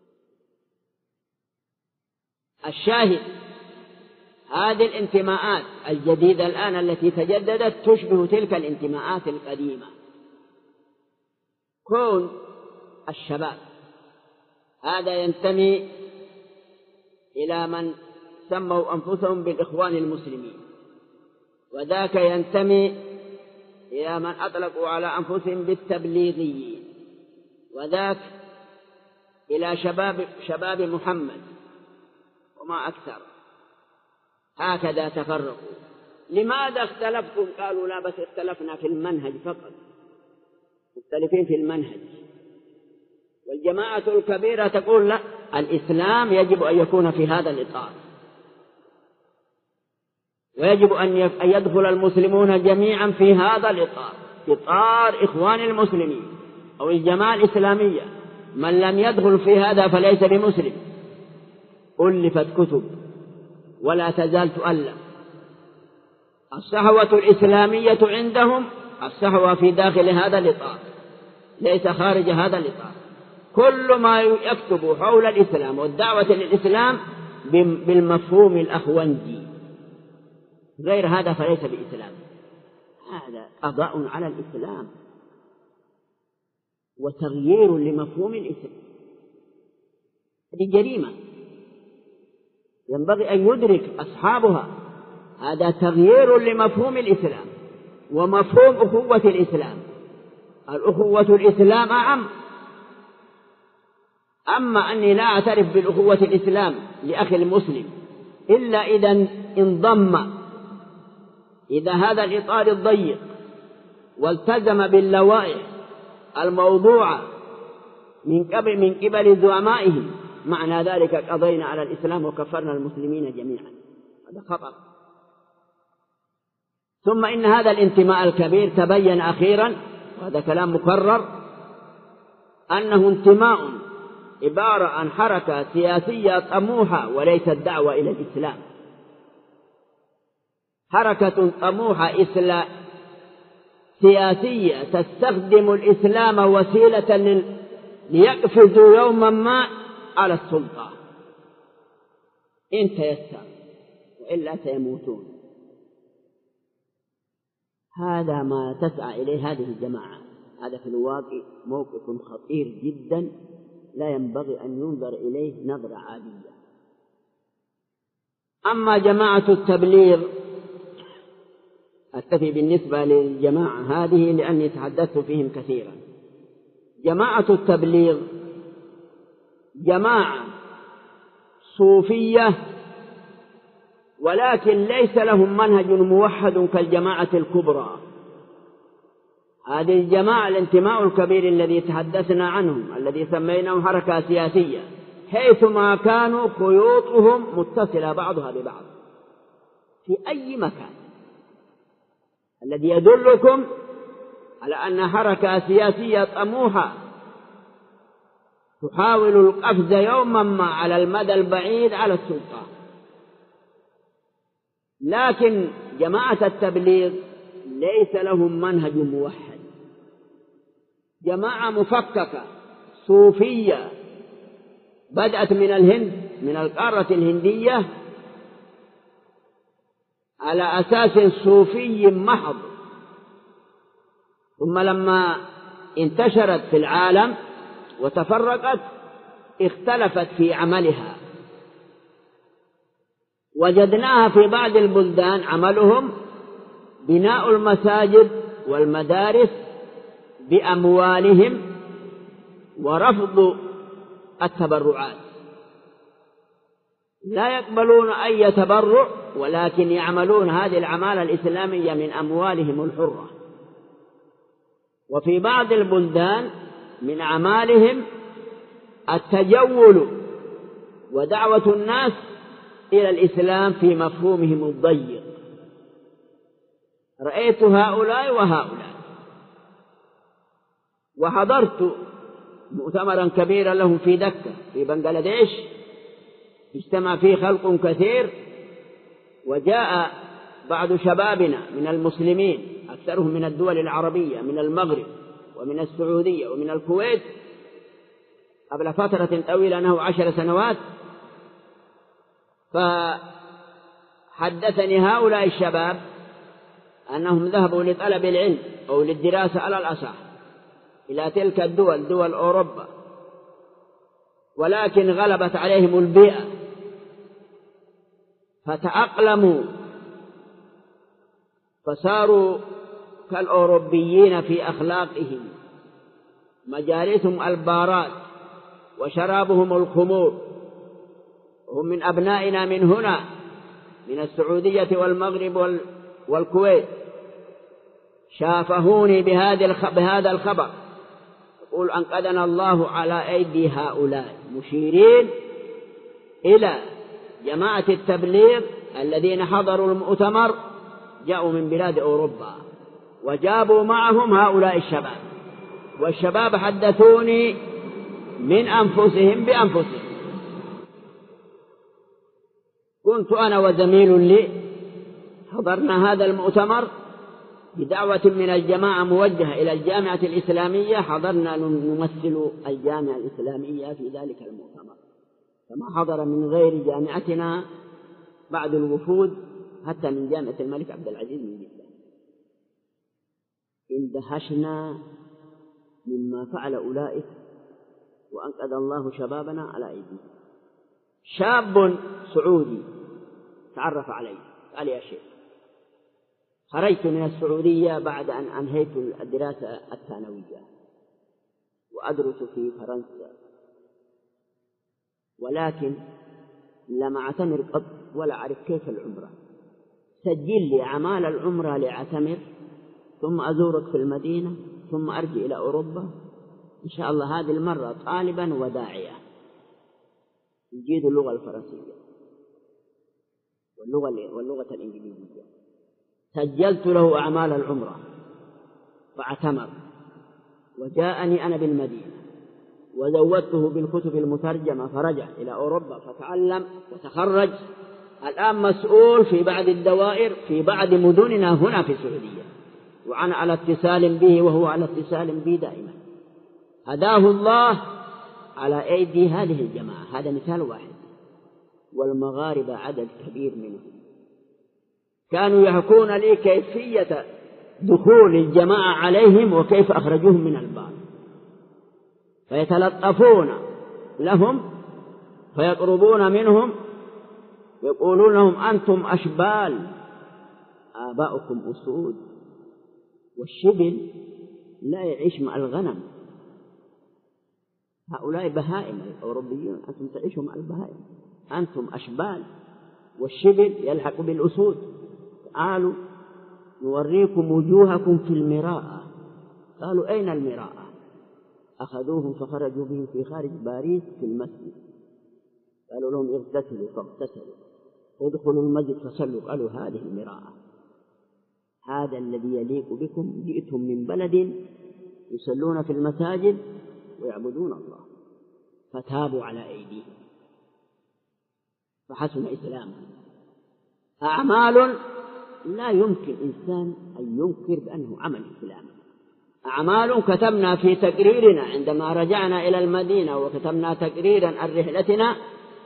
الشاهد هذه الانتماءات الجديدة الآن التي تجددت تشبه تلك الانتماءات القديمة. كون الشباب هذا ينتمي إلى من سموا أنفسهم بالإخوان المسلمين، وذاك ينتمي إلى من أطلقوا على أنفسهم بالتبليغيين، وذاك إلى شباب محمد، وما أكثر. هكذا تفرقوا. لماذا اختلفتم؟ قالوا لا، بس اختلفنا في المنهج فقط، مختلفين في المنهج. والجماعة الكبيرة تقول لا، الإسلام يجب أن يكون في هذا الإطار، ويجب أن يدخل المسلمون جميعا في هذا الإطار، إطار إخوان المسلمين أو الجماعة الإسلامية. من لم يدخل في هذا فليس بمسلم. ألفت كتب ولا تزال تؤلف. الصحوة الإسلامية عندهم الصحوة في داخل هذا الإطار، ليس خارج هذا الإطار. كل ما يكتب حول الإسلام والدعوة للإسلام بالمفهوم الأخوندي، غير هذا فليس بإسلام. هذا قضاء على الإسلام وتغيير لمفهوم الإسلام. هذه جريمة ينبغي أن يدرك أصحابها. هذا تغيير لمفهوم الإسلام ومفهوم أخوة الإسلام. الأخوة الإسلام أعم. أما أني لا أعترف بالأخوة الإسلام لأخي المسلم إلا إذا انضم إذا هذا الإطار الضيق والتزم باللوائح الموضوعة من قبل زعمائه، معنى ذلك قضينا على الإسلام وكفرنا المسلمين جميعا. هذا خطأ. ثم إن هذا الانتماء الكبير تبين أخيرا، وهذا كلام مكرر، أنه انتماء عبارة عن حركة سياسية طموحة وليست دعوة إلى الإسلام. حركة طموحة سياسية تستخدم الإسلام وسيلة ليقفزوا يوما ما على السلطة إن تيسر، وإلا سيموتون. هذا ما تسعى إليه هذه الجماعة. هذا في الواقع موقف خطير جدا لا ينبغي أن ينظر إليه نظرة عادية. أما جماعة التبليغ أكتفي بالنسبة للجماعة هذه لأني تحدثت فيهم كثيرا. جماعة التبليغ جماعة صوفية، ولكن ليس لهم منهج موحد كالجماعة الكبرى. هذه الجماعة الانتماء الكبير الذي تحدثنا عنهم، الذي سميناه حركة سياسية، حيثما كانوا خيوطهم متصلة بعضها ببعض في أي مكان، الذي يدلكم على أن حركة سياسية طموحة تحاول القفز يوما ما على المدى البعيد على السلطة. لكن جماعة التبليغ ليس لهم منهج موحد، جماعة مفككة صوفية بدأت من الهند، من القارة الهندية، على أساس صوفي محض، ثم لما انتشرت في العالم وتفرقت اختلفت في عملها. وجدناها في بعض البلدان عملهم بناء المساجد والمدارس بأموالهم ورفض التبرعات، لا يقبلون أي تبرع، ولكن يعملون هذه الأعمال الإسلامية من أموالهم الحرة. وفي بعض البلدان من أعمالهم التجول ودعوة الناس إلى الإسلام في مفهومهم الضيق. رأيت هؤلاء وهؤلاء، وحضرت مؤتمرا كبيرا لهم في دكة في بنغلاديش، اجتمع فيه خلق كثير، وجاء بعض شبابنا من المسلمين أكثرهم من الدول العربية، من المغرب ومن السعودية ومن الكويت قبل فترة طويلة، أنه 10 سنوات. فحدثني هؤلاء الشباب أنهم ذهبوا لطلب العلم أو للدراسة على الأصح إلى تلك الدول، دول أوروبا، ولكن غلبت عليهم البيئة فتأقلموا فصاروا كالأوروبيين في أخلاقهم، مجالسهم البارات وشرابهم الخمور. هم من أبنائنا من هنا، من السعودية والمغرب والكويت، شافهوني بهذا الخبر، يقول أنقذنا الله على أيدي هؤلاء، مشيرين إلى جماعة التبليغ الذين حضروا المؤتمر، جاءوا من بلاد أوروبا وجابوا معهم هؤلاء الشباب، والشباب حدثوني من أنفسهم بأنفسهم. كنت أنا وزميل لي حضرنا هذا المؤتمر بدعوة من الجماعة موجهة إلى الجامعة الإسلامية، حضرنا نمثل الجامعة الإسلامية في ذلك المؤتمر، كما حضر من غير جامعتنا بعض الوفود حتى من جامعة الملك عبد العزيز من جدة. اندهشنا مما فعل أولئك، وأنقذ الله شبابنا على أيديهم. شاب سعودي تعرف علي، قال يا شيخ خرجت من السعودية بعد أن أنهيت الدراسة الثانوية وأدرس في فرنسا، ولكن لم أعتمر قط ولا أعرف كيف العمرة، سجل لي أعمال العمرة لأعتمر، ثم أزورك في المدينة، ثم أرجع إلى أوروبا إن شاء الله، هذه المرة طالبا وداعية يجيد اللغة الفرنسية واللغة الإنجليزية. سجلت له أعمال العمرة فاعتمر، وجاءني أنا بالمدينة وزودته بالكتب المترجمة، فرجع إلى أوروبا فتعلم وتخرج. الآن مسؤول في بعض الدوائر في بعض مدننا هنا في السعودية، وأنا على اتصال به وهو على اتصال بي دائما. هداه الله على أيدي هذه الجماعة، هذا مثال واحد، والمغاربة عدد كبير منهم. كانوا يحكون لي كيفية دخول الجماعة عليهم وكيف أخرجوهم من الباب، فيتلطفون لهم فيقربون منهم، يقولون لهم أنتم أشبال وآباؤكم أسود، والشبل لا يعيش مع الغنم، هؤلاء بهائم الأوروبيون، أنتم تعيشوا مع البهائم، أنتم أشبال، والشبل يلحق بالأسود. تعالوا نوريكم وجوهكم في المراءة. قالوا أين المراءة؟ أخذوهم فخرجوا بهم في خارج باريس في المسجد، قالوا لهم اغتسلوا فاغتسلوا، ادخلوا المسجد فصلوا، قالوا هذه المراءة، هذا الذي يليق بكم، جئتم من بلد يصلون في المساجد ويعبدون الله، فتابوا على أيديهم فحسن إسلامهم. أعمال لا يمكن إنسان أن ينكر بأنه عمل إسلام. أعمال كتبنا في تقريرنا عندما رجعنا إلى المدينة، وكتبنا تقريرا عن رحلتنا،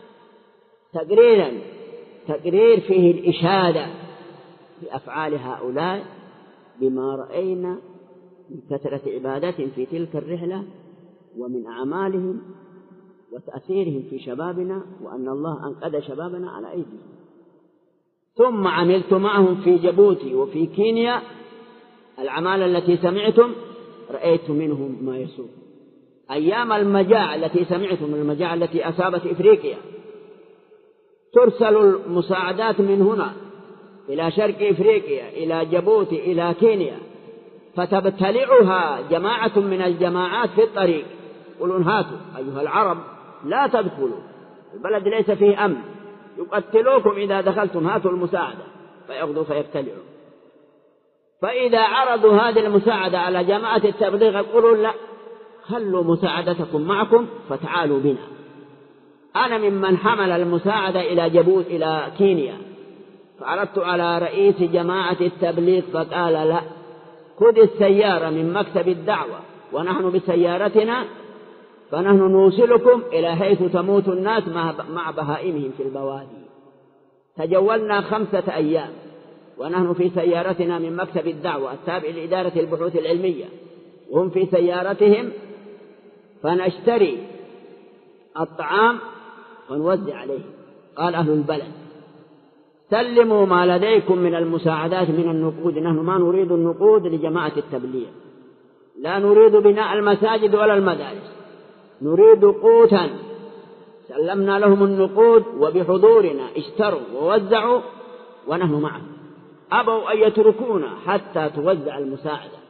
تقرير فيه الإشادة بأفعال هؤلاء بما رأينا من كثرة عبادتهم في تلك الرحلة ومن أعمالهم وتأثيرهم في شبابنا، وأن الله أنقذ شبابنا على أيديهم. ثم عملت معهم في جيبوتي وفي كينيا الأعمال التي سمعتم، رأيت منهم ما يسوء. أيام المجاعة التي سمعتم، المجاعة التي أصابت إفريقيا، ترسل المساعدات من هنا إلى شرق إفريقيا، إلى جيبوتي، إلى كينيا، فتبتلعها جماعة من الجماعات في الطريق، يقولون هاتوا أيها العرب لا تدخلوا، البلد ليس فيه أمن، يقتلوكم إذا دخلتم، هاتوا المساعدة، فيأخذوا فيبتلعوا. فإذا عرضوا هذه المساعدة على جماعة التبليغ يقولون لا، خلوا مساعدتكم معكم فتعالوا بنا. أنا ممن حمل المساعدة إلى جيبوت إلى كينيا، فعرضت على رئيس جماعة التبليغ فقال لا، خذ السيارة من مكتب الدعوة ونحن بسيارتنا، فنحن نوصلكم إلى حيث تموت الناس مع بهائمهم في البوادي. تجولنا 5 أيام ونحن في سيارتنا من مكتب الدعوة التابع لإدارة البحوث العلمية، وهم في سيارتهم، فنشتري الطعام ونوزع عليه. قال أهل البلد سلموا ما لديكم من المساعدات من النقود، نحن ما نريد النقود لجماعة التبليغ، لا نريد بناء المساجد ولا المدارس، نريد قوتا. سلمنا لهم النقود وبحضورنا اشتروا ووزعوا ونحن معهم، أبوا أن يتركونا حتى توزع المساعدة،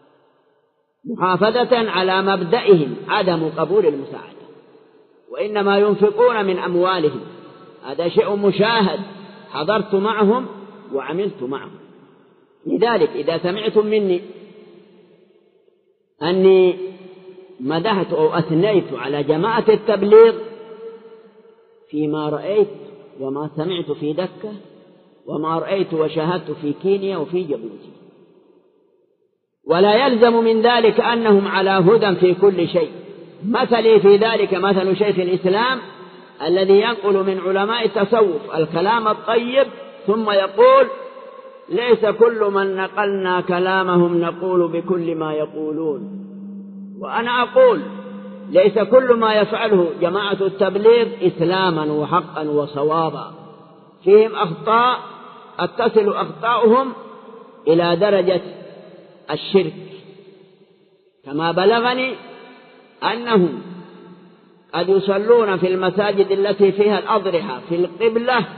محافظة على مبدئهم عدم قبول المساعدة، وإنما ينفقون من أموالهم. هذا شيء مشاهد، حضرت معهم وعملت معهم. لذلك إذا سمعتم مني أني مدحت أو أثنيت على جماعة التبليغ فيما رأيت وما سمعت في دكة وما رأيت وشاهدت في كينيا وفي جيبوتي، ولا يلزم من ذلك أنهم على هدى في كل شيء. مثلي في ذلك مثل شيخ الإسلام الذي ينقل من علماء التصوف الكلام الطيب ثم يقول ليس كل من نقلنا كلامهم نقول بكل ما يقولون. وأنا أقول ليس كل ما يفعله جماعة التبليغ إسلاما وحقا وصوابا، فيهم أخطاء أتصل أخطاؤهم إلى درجة الشرك، كما بلغني أنهم قد يصلون في المساجد التي فيها الأضرحة في القبلة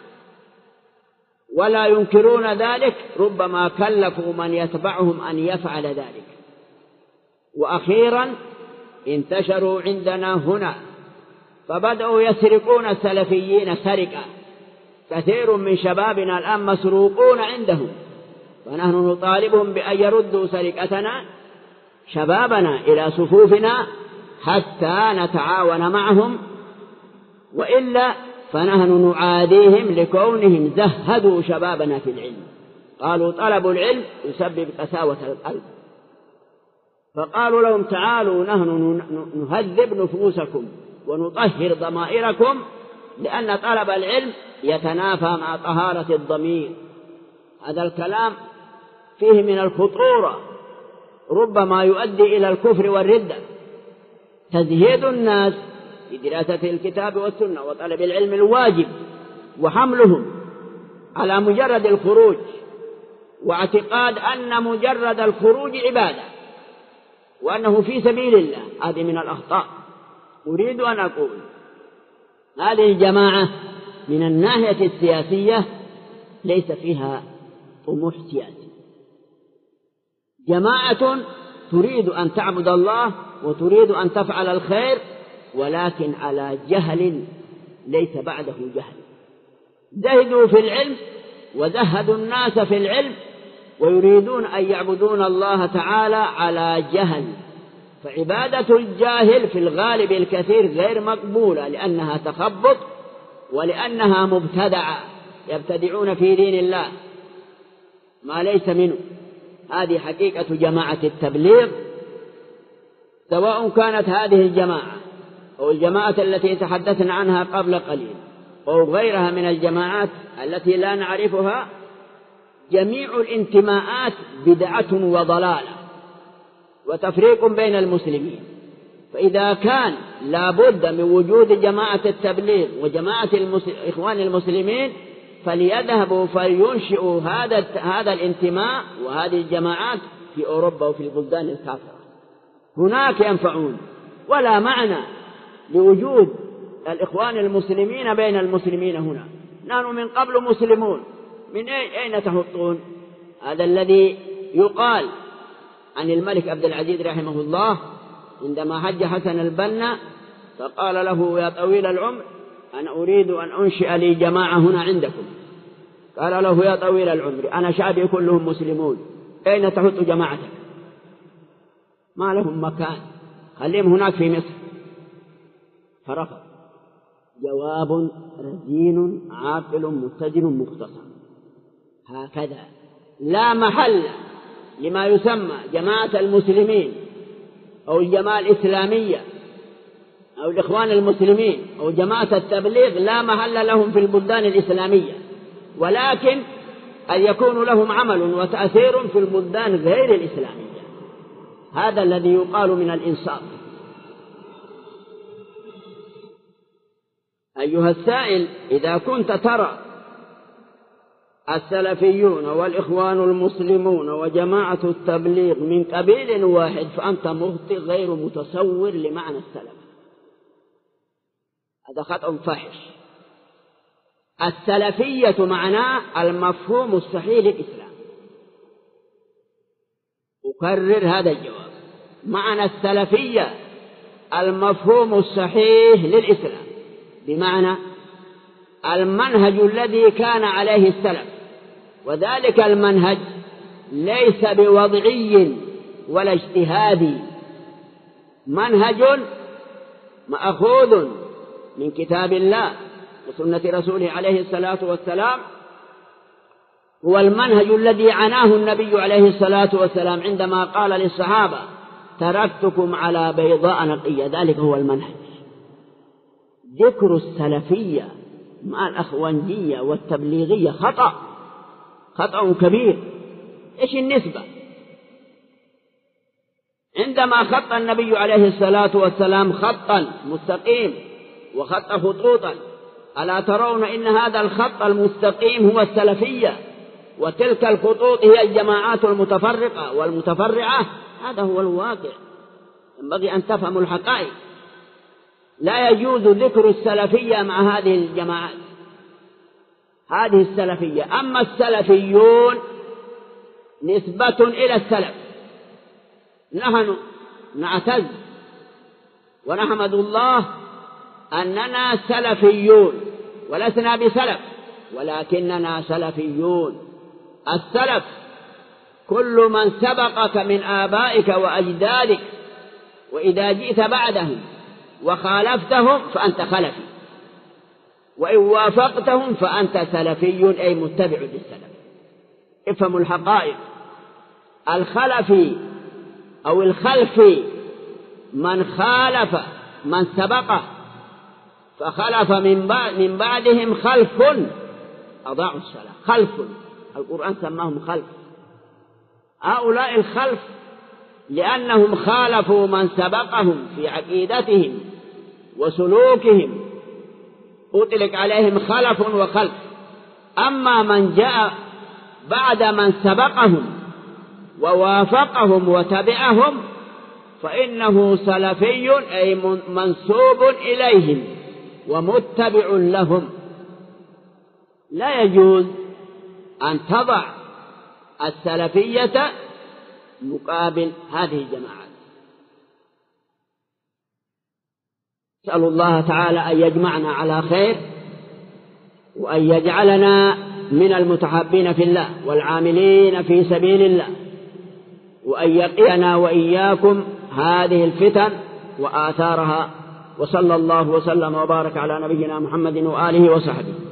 ولا ينكرون ذلك، ربما كلفوا من يتبعهم أن يفعل ذلك. وأخيرا انتشروا عندنا هنا فبدأوا يسرقون السلفيين سرقة، كثير من شبابنا الآن مسروقون عندهم، ونحن نطالبهم بأن يردوا سرقتنا شبابنا إلى صفوفنا حتى نتعاون معهم، وإلا فنحن نعاديهم لكونهم زهدوا شبابنا في العلم. قالوا طلب العلم يسبب قساوة القلب، فقالوا لهم تعالوا نحن نهذب نفوسكم ونطهر ضمائركم، لأن طلب العلم يتنافى مع طهارة الضمير. هذا الكلام فيه من الخطورة، ربما يؤدي إلى الكفر والردة. تزهيد الناس في دراسة الكتاب والسنة وطلب العلم الواجب، وحملهم على مجرد الخروج واعتقاد أن مجرد الخروج عبادة وأنه في سبيل الله. هذه من الأخطاء. أريد أن أقول هذه الجماعة من الناحية السياسية ليس فيها طموح سياسي. جماعة تريد أن تعبد الله وتريد أن تفعل الخير، ولكن على جهل ليس بعده جهل. زهدوا في العلم وزهدوا الناس في العلم، ويريدون أن يعبدون الله تعالى على جهل. فعبادة الجاهل في الغالب الكثير غير مقبولة، لأنها تخبط ولأنها مبتدعة، يبتدعون في دين الله ما ليس منه. هذه حقيقة جماعة التبليغ، سواء كانت هذه الجماعة أو الجماعة التي تحدثنا عنها قبل قليل أو غيرها من الجماعات التي لا نعرفها. جميع الانتماءات بدعة وضلالة وتفريق بين المسلمين. فإذا كان لا بد من وجود جماعة التبليغ وجماعة إخوان المسلمين، فليذهبوا فلينشئوا هذا الانتماء وهذه الجماعات في أوروبا وفي البلدان الكافرة، هناك ينفعون. ولا معنى لوجود الإخوان المسلمين بين المسلمين هنا. نحن من قبل مسلمون، من أين تحطون؟ هذا الذي يقال عن الملك عبد العزيز رحمه الله عندما حج حسن البنا فقال له: يا طويل العمر، أنا أريد أن أنشئ لي جماعة هنا عندكم. قال له: يا طويل العمر، أنا شعبي كلهم مسلمون، أين تحط جماعتك؟ ما لهم مكان، خليهم هناك في مصر. فرفض. جواب رزين عاقل متزن مختصر. هكذا لا محل لما يسمى جماعة المسلمين أو الجماعة الإسلامية أو الإخوان المسلمين أو جماعة التبليغ، لا محل لهم في البلدان الإسلامية، ولكن أن يكون لهم عمل وتأثير في البلدان غير الإسلامية. هذا الذي يقال من الإنصاف. أيها السائل، إذا كنت ترى السلفيون والإخوان المسلمون وجماعة التبليغ من قبيل واحد فأنت مخطئ غير متصور لمعنى السلف. هذا خطأ فاحش. السلفية معناه المفهوم الصحيح للإسلام. أكرر هذا الجواب: معنى السلفية المفهوم الصحيح للإسلام، بمعنى المنهج الذي كان عليه السلف، وذلك المنهج ليس بوضعي ولا اجتهادي، منهج مأخوذ من كتاب الله وسنة رسوله عليه الصلاة والسلام. هو المنهج الذي عناه النبي عليه الصلاة والسلام عندما قال للصحابة: تركتكم على بيضاء نقية. ذلك هو المنهج. ذكر السلفية مع الأخوانية والتبليغية خطأ كبير. إيش النسبة؟ عندما خط النبي عليه الصلاة والسلام خطا مستقيم وخط خطوطا، ألا ترون إن هذا الخط المستقيم هو السلفية، وتلك الخطوط هي الجماعات المتفرقة والمتفرعة؟ هذا هو الواقع. ينبغي أن تفهموا الحقائق. لا يجوز ذكر السلفية مع هذه الجماعات. هذه السلفية. أما السلفيون نسبة إلى السلف. نحن نعتز ونحمد الله أننا سلفيون، ولسنا بسلف ولكننا سلفيون. السلف كل من سبقك من آبائك وأجدادك، وإذا جئت بعدهم وخالفتهم فأنت خلفي، وإن وافقتهم فأنت سلفي، أي متبع للسلف. افهموا الحقائق. الخلفي أو الخلفي من خالف من سبقه فخلف من بعدهم خلف أضاعوا الصلاة. خلف، القرآن سماهم خلف. هؤلاء الخلف لأنهم خالفوا من سبقهم في عقيدتهم وسلوكهم، أطلق عليهم خلف وخلف. أما من جاء بعد من سبقهم ووافقهم وتبعهم فإنه سلفي أي منسوب إليهم ومتبع لهم. لا يجوز أن تضع السلفية مقابل هذه الجماعات. نسأل الله تعالى أن يجمعنا على خير، وأن يجعلنا من المتحابين في الله والعاملين في سبيل الله، وأن يقينا وإياكم هذه الفتن وآثارها. وصلى الله وسلم وبارك على نبينا محمد وآله وصحبه.